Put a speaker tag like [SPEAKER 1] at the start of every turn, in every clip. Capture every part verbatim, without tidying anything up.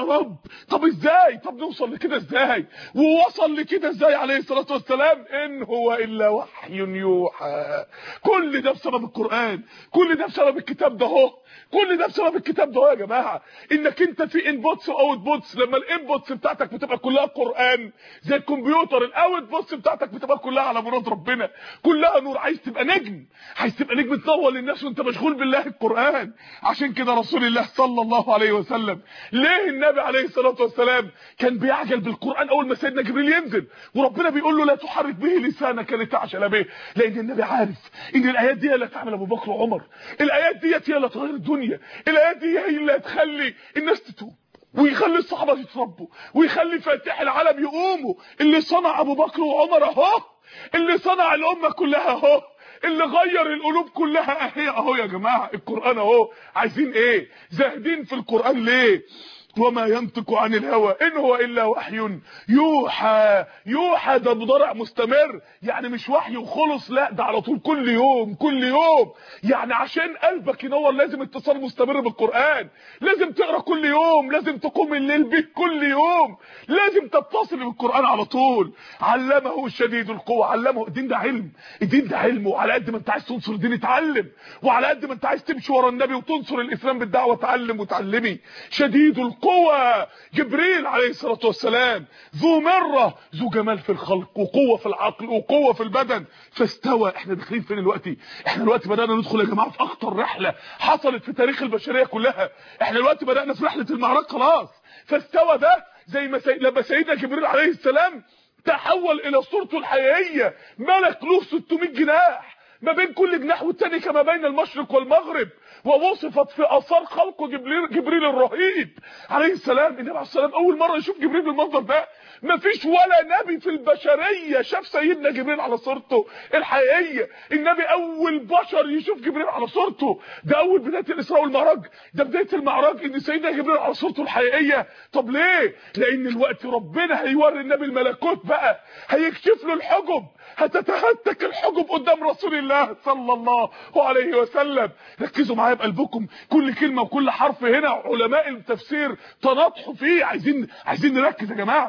[SPEAKER 1] رب. طب ازاي؟ طب نوصل لكده ازاي؟ ووصل لكده ازاي عليه الصلاه والسلام؟ ان هو الا وحي يوحى. كل ده بسبب القران، كل ده بسبب الكتاب ده اهو، كل ده بسبب الكتاب ده اهو يا جماعه. انك انت في انبوتس واوت بوتس، لما الانبوتس بتاعتك بتبقى كلها قران زي الكمبيوتر، الاوت بوتس بتاعتك بتبقى كلها على مراد ربنا، كلها نور. عايز تبقى نجم، عايز تبقى نجم تنور للناس وانت مشغول بالله القران. عشان كده رسول الله صلى الله عليه وسلم، ليه النبي عليه الصلاه والسلام كان بيعجل بالقران اول ما سيدنا جبريل ينزل، وربنا بيقول له لا تحرك به لسانك لتعجل به؟ لان النبي عارف ان الايات دي هي اللي هتعمل ابو بكر وعمر، الايات دي هي اللي هتغير الدنيا، الايات دي هي اللي هتخلي الناس تتوب، ويخلي الصحابه يتربوا، ويخلي فاتح العالم يقوموا. اللي صنع ابو بكر وعمر اهو، اللي صنع الامه كلها اهو، اللي غير القلوب كلها اهي اهو يا جماعه. القران اهو. عايزين ايه؟ زاهدين في القران ليه؟ وما ينطق عن الهوى ان هو الا وحي يوحى. يوحى ده مضارع مستمر، يعني مش وحي وخلص، لا ده على طول، كل يوم كل يوم. يعني عشان قلبك ينور لازم اتصال مستمر بالقران، لازم تقرا كل يوم، لازم تقوم الليل به كل يوم، لازم تتصل بالقران على طول. علمه شديد القوى، علمه. الدين ده علم، الدين ده علم. وعلى قد ما انت عايز تنصر الدين اتعلم، وعلى قد ما انت عايز تمشي ورا النبي وتنصر الاسلام بالدعوه اتعلم وتعلمي. شديد القوى قوة. جبريل عليه الصلاة والسلام ذو مرة، ذو جمال في الخلق وقوة في العقل وقوة في البدن، فاستوى. احنا داخلين فين دلوقتي؟ احنا دلوقتي بدأنا ندخل يا جماعة في اخطر رحلة حصلت في تاريخ البشرية كلها. احنا دلوقتي بدأنا في رحلة المعراج خلاص. فاستوى ده زي ما سي... لما سيدنا جبريل عليه السلام تحول الى صورته الحقيقية، ملك له ستمائة جناح، ما بين كل جناح والتاني كما بين المشرق والمغرب، ووصفت في اثار خلقه جبريل, جبريل الرهيب عليه السلام. النبي عليه السلام اول مره يشوف جبريل بالمنظر ده. مفيش ولا نبي في البشريه شاف سيدنا جبريل على صورته الحقيقيه. النبي اول بشر يشوف جبريل على صورته. ده اول بدايه الاسراء والمعراج، ده بدايه المعراج ان سيدنا جبريل على صورته الحقيقيه. طب ليه؟ لان الوقت ربنا هيوري النبي الملكوت بقى، هيكشف له الحجب، هتتهتك الحجب قدام رسول الله صلى الله عليه وسلم. ركزوا معايا بقلبكم، كل كلمه وكل حرف هنا علماء التفسير تناطحوا فيه. عايزين عايزين نركز يا جماعه،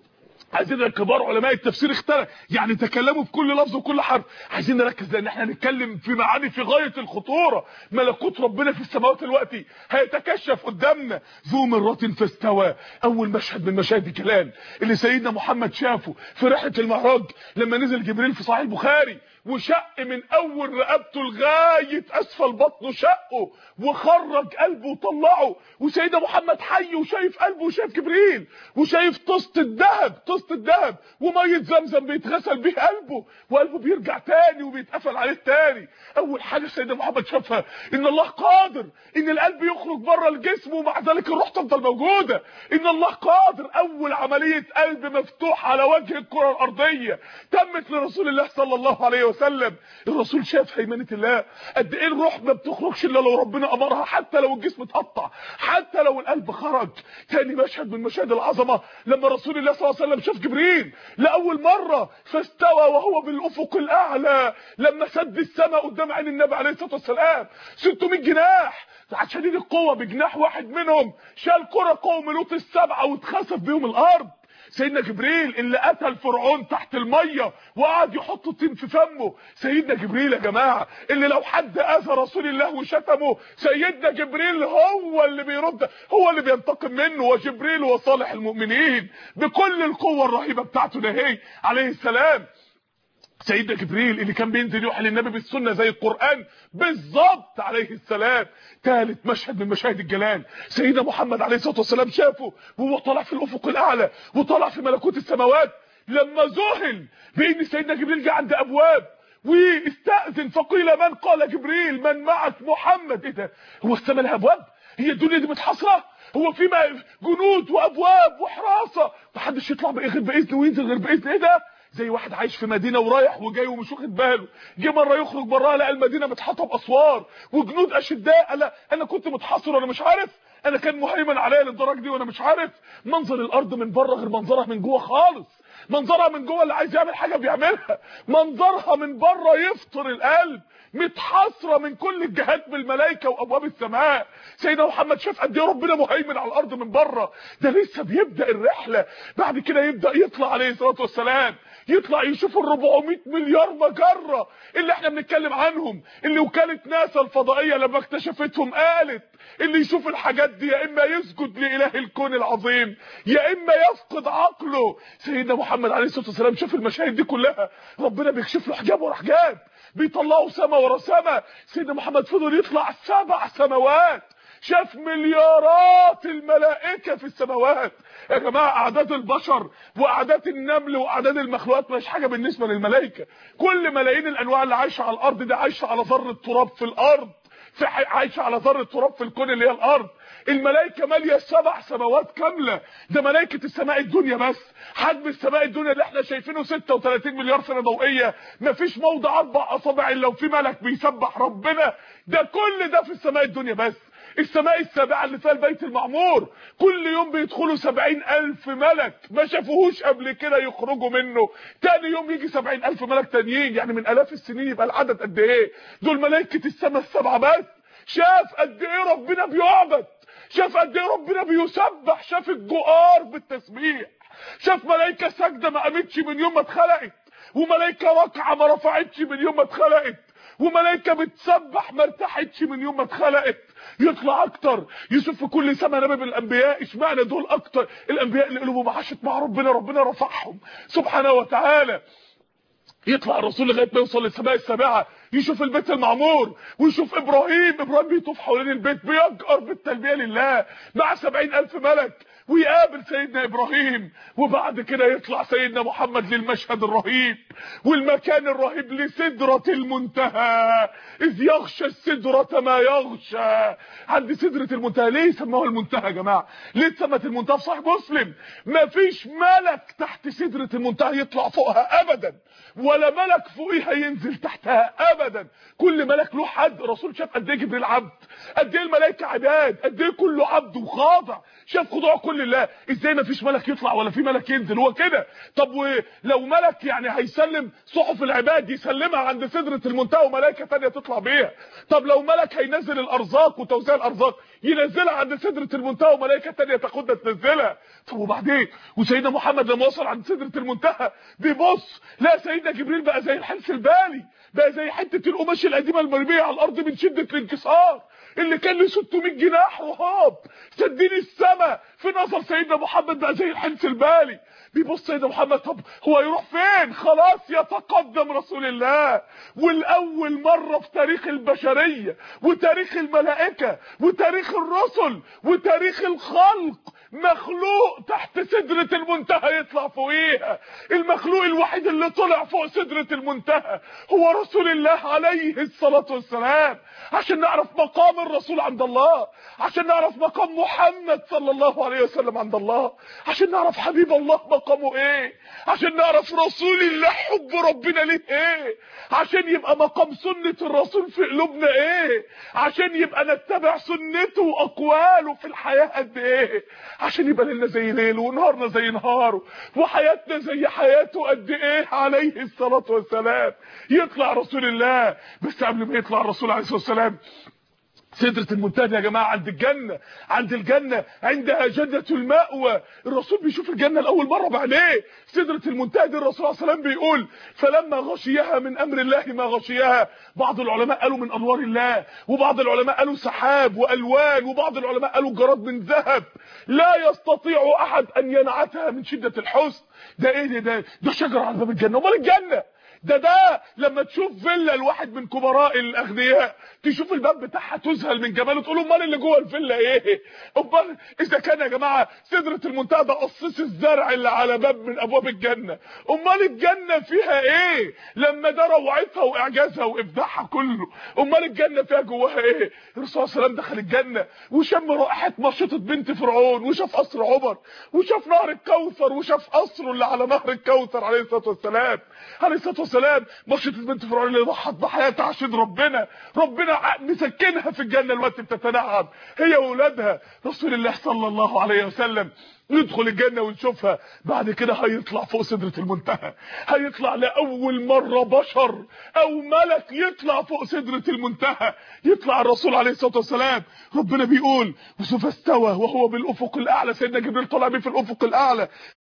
[SPEAKER 1] عايزين كبار علماء التفسير اختلف يعني تكلموا في كل لفظ وكل حرف. عايزين نركز لان احنا هنتكلم في معاني في غايه الخطوره. ملكوت ربنا في السماوات دلوقتي هيتكشف قدامنا. ذو مرة فاستوى، اول مشهد من مشاهد الكلام اللي سيدنا محمد شافه في رحله المعراج لما نزل جبريل في صحيح البخاري وشق من اول رقبته لغايه اسفل بطنه، شقه وخرج قلبه وطلعه، وسيدنا محمد حي وشايف قلبه وشايف جبريل وشايف طاسه الذهب، طاسه الذهب وميه زمزم بيتغسل بيه قلبه، وقلبه بيرجع تاني وبيتقفل عليه تاني. اول حاجه سيدنا محمد شافها ان الله قادر ان القلب يخرج بره الجسم ومع ذلك الروح تفضل موجوده. ان الله قادر. اول عمليه قلب مفتوح على وجه الكره الارضيه تمت لرسول الله صلى الله عليه وسلم. الرسول شاف هيمنه الله، قد ايه الروح ما بتخرجش الا لو ربنا امرها، حتى لو الجسم اتقطع، حتى لو القلب خرج. تاني مشهد من مشاهد العظمه لما رسول الله صلى الله عليه وسلم شاف جبريل لاول مره فاستوى وهو بالافق الاعلى، لما سد السماء قدام عين النبي عليه الصلاه والسلام. ستمائة جناح شديد القوه، بجناح واحد منهم شال كره قوم لوط السبعه واتخسف بيهم الارض. سيدنا جبريل اللي قتل فرعون تحت الميه وقعد يحط طين في فمه. سيدنا جبريل يا جماعه اللي لو حد اذى رسول الله وشتمه سيدنا جبريل هو اللي بيرد، هو اللي بينتقم منه. وجبريل هو صالح المؤمنين بكل القوه الرهيبه بتاعته ده هي عليه السلام. سيدنا جبريل اللي كان بينزل يوحي للنبي بالسنه زي القران بالظبط عليه السلام. ثالث مشهد من مشاهد الجلال سيدنا محمد عليه الصلاه والسلام شافه وهو طالع في الافق الاعلى وطالع في ملكوت السماوات، لما ذهل بان سيدنا جبريل جه عند ابواب واستاذن فقيل من؟ قال جبريل من معك؟ محمد. ايه ده؟ هو السماء لها ابواب؟ هي الدنيا دي متحصره؟ هو في جنود وابواب وحراسه محدش يطلع غير باذن وينزل غير باذن؟ ايه ده؟ زي واحد عايش في مدينه ورايح وجاي ومش واخد باله، جه مره يخرج براها لقى المدينه متحاطه باسوار وجنود اشداء. لا انا كنت متحصر وانا مش عارف، انا كان مهيمن عليا للدرجه دي وانا مش عارف. منظر الارض من بره غير منظرها من جوه خالص. منظرها من جوه اللي عايز يعمل حاجه بيعملها، منظرها من بره يفطر القلب، متحاصره من كل الجهات بالملائكه وابواب السماء. سيدنا محمد شاف قد ايه ربنا مهيمن على الارض من بره، ده لسه بيبدا الرحله. بعد كده يبدا يطلع عليه الصلاه والسلام، يطلع يشوف ال أربعمائة مليار مجره اللي احنا بنتكلم عنهم، اللي وكاله ناسا الفضائيه لما اكتشفتهم قالت اللي يشوف الحاجات دي يا اما يسجد لاله الكون العظيم يا اما يفقد عقله. سيدنا محمد عليه الصلاه والسلام شاف المشاهد دي كلها، ربنا بيكشف له حجاب ورا حجاب، بيطلعوا سما ورا سما. سيدنا محمد فضل يطلع سبع سماوات، شاف مليارات الملائكه في السماوات. يا جماعه اعداد البشر واعداد النمل واعداد المخلوقات مش حاجه بالنسبه للملائكه. كل ملايين الانواع اللي عايشه على الارض دي عايشه على ذره تراب في الارض، في عايشه على ذره تراب في الكون اللي هي الارض. الملائكه ماليه سبع سماوات كامله، ده ملائكه السماء الدنيا بس. حجم السماء الدنيا اللي احنا شايفينه ستة وثلاثين مليار سنه ضوئيه، مفيش موضع اربع اصابع الا وفي ملك بيسبح ربنا، ده كل ده في السماء الدنيا بس. السماء السابعه اللي فيها البيت المعمور كل يوم بيدخلوا سبعين الف ملك ما شافوهوش قبل كده يخرجوا منه، تاني يوم يجي سبعين الف ملك تانيين، يعني من الاف السنين يبقى العدد قد ايه؟ دول ملائكه السماء السبعه بس. شاف قد ايه ربنا بيعبد، شاف قد ايه ربنا بيسبح، شاف الجؤار بالتسبيح، شاف ملائكه ساجده ما قامتش من يوم ما اتخلقت، وملائكه راكعه ما رفعتش من يوم ما اتخلقت، وملائكه بتسبح ما ارتاحتش من يوم ما اتخلقت. يطلع اكتر يشوف في كل سما نبي من الانبياء، اشمعنى دول اكتر؟ الانبياء اللي قلوبهم عاشت مع ربنا، ربنا رفعهم سبحانه وتعالى. يطلع الرسول لغايه ما يوصل للسماء السابعه، يشوف البيت المعمور ويشوف ابراهيم، ابراهيم بيطوف حوالين البيت بيجأر بالتلبيه لله مع سبعين الف ملك، ويقابل سيدنا ابراهيم. وبعد كده يطلع سيدنا محمد للمشهد الرهيب والمكان الرهيب، لسدرة المنتهى، اذ يغشى السدرة ما يغشى. عند سدرة المنتهى، ليه سموها المنتهى يا جماعه؟ ليه اتسمت المنتهى؟ في صحيح مسلم مفيش ملك تحت سدرة المنتهى يطلع فوقها ابدا، ولا ملك فوقيها ينزل تحتها ابدا. كل ملك له حد. الرسول شاف قد ايه جبريل عبد، قد ايه الملائكه عباد، قد ايه كله عبد وخاضع، شاف خضوع كل الله. ازاي ما فيش ملك يطلع ولا في ملك ينزل؟ هو كده. طب ولو ملك يعني هيسلم صحف العباد يسلمها عند سدرة المنتهى وملائكه ثانيه تطلع بيها؟ طب لو ملك هينزل الارزاق وتوزيع الارزاق ينزلها عند سدرة المنتهى وملائكه ثانيه تاخدها تنزلها؟ طب وبعدين؟ وسيدنا محمد لما وصل عند سدرة المنتهى بيبص لا سيدنا جبريل بقى زي الحلس البالي، بقى زي حته القماش القديمه المرميه على الارض من شده الانكسار، اللي كان له ستمائة جناح رهاب سدين السماء. في نظر سيدنا محمد بقى زي الحلس البالي. بيبص سيدنا محمد، طب هو يروح فين؟ خلاص يتقدم رسول الله، والاول مره في تاريخ البشريه وتاريخ الملائكه وتاريخ الرسل وتاريخ الخلق مخلوق تحت سدرة المنتهى يطلع فوقيها. المخلوق الوحيد اللي طلع فوق سدرة المنتهى هو رسول الله عليه الصلاة والسلام، عشان نعرف مقام الرسول عند الله، عشان نعرف مقام محمد صلى الله عليه وسلم عند الله، عشان نعرف حبيب الله مقامه ايه، عشان نعرف رسول الله حب ربنا ليه ايه، عشان يبقى مقام سنة الرسول في قلوبنا ايه، عشان يبقى نتبع سنته واقواله في الحياة قد ايه، عشان يبقى ليلنا زي ليله ونهارنا زي نهاره وحياتنا زي حياته قد ايه عليه الصلاة والسلام. يطلع رسول الله، بس قبل ما يطلع الرسول عليه الصلاة والسلام سدرة المنتهى يا جماعه عند الجنه، عند الجنه عندها جنة المأوى. الرسول بيشوف الجنه لاول مره بعينيه. سدرة المنتهى دي الرسول عليه السلام بيقول فلما غشيها من امر الله ما غشيها. بعض العلماء قالوا من انوار الله، وبعض العلماء قالوا سحاب والوان، وبعض العلماء قالوا جراد من ذهب لا يستطيع احد ان ينعتها من شده الحسن. ده ايه ده؟ ده, ده شجره على باب الجنه. امال الجنه ده ده لما تشوف فيلا الواحد من كبراء الاغنياء تشوف الباب بتاعها تذهل من جماله، تقول امال اللي جوه الفيلا ايه؟ امال اذا كان يا جماعه سدرة المنتهى ده قصيص الزرع اللي على باب من ابواب الجنه، امال الجنه فيها ايه لما ده روعتها واعجازها وابداعها كله؟ امال الجنه فيها جواها ايه؟ الرسول صلى الله عليه وسلم دخل الجنه وشم رائحه مشيطه بنت فرعون، وشاف قصر عمر، وشاف نهر الكوثر، وشاف قصره اللي على نهر الكوثر عليه الصلاه والسلام. عليه الصلاه والسلام والسلام بشرة البنت فرعون اللي ضحت بحياتها عشان ربنا، ربنا مسكنها في الجنه الوقت بتتنعم هي واولادها. رسول الله صلى الله عليه وسلم ندخل الجنه ونشوفها، بعد كده هيطلع فوق سدره المنتهى، هيطلع لاول مره بشر او ملك يطلع فوق سدره المنتهى، يطلع الرسول عليه الصلاه والسلام. ربنا بيقول وسوف استوى وهو بالافق الاعلى، سيدنا جبريل طلع بيه في الافق الاعلى.